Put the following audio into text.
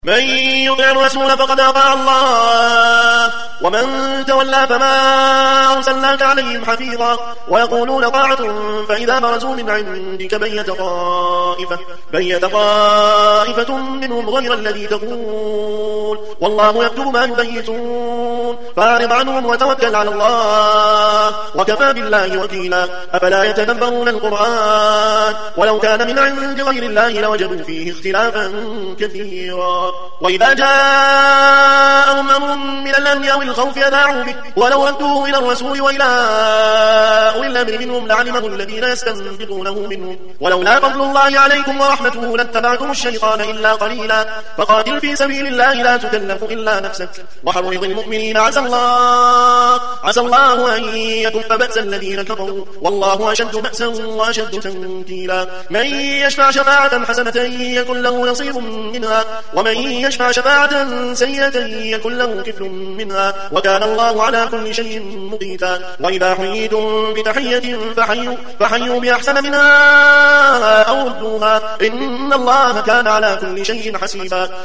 من يطع الرسول فقد أطاع الله ومن تولى فما أرسلناك عليهم حفيظا ويقولون طاعة فإذا برزوا من عندك بيت طائفة منهم غير الذي تقول والله يكتب ما يبيتون فأعرض عنهم وتوكل على الله وكفى بالله وكيلا أفلا يتدبرون القرآن ولو كان من عند غير الله لوجدوا فيه اختلافا كثيرا وإذا جاءهم أمر من الأمن أو الخوف أذاعوا به ولو ردوه إلى الرسول وإلى أولي الأمر منهم لعلمه الذين يستنبطونه منهم ولولا فضل الله عليكم ورحمته لاتبعتم الشيطان إلا قليلا فقاتل في سبيل الله لا تكلف إلا نفسك وحرض المؤمنين عسى الله أن يكف بأس الذين كفروا والله أشد بأسا وأشد تنكيلا من يشفع شفاعة حسنة يكن له نصيب منها ومن يشفع شفاعة سيئة يكن له كفل منها وكان الله على كل شيء مقيتا وإذا حييتم بتحية فحيوا بأحسن منها أو ردوها إن الله كان على كل شيء حسيبا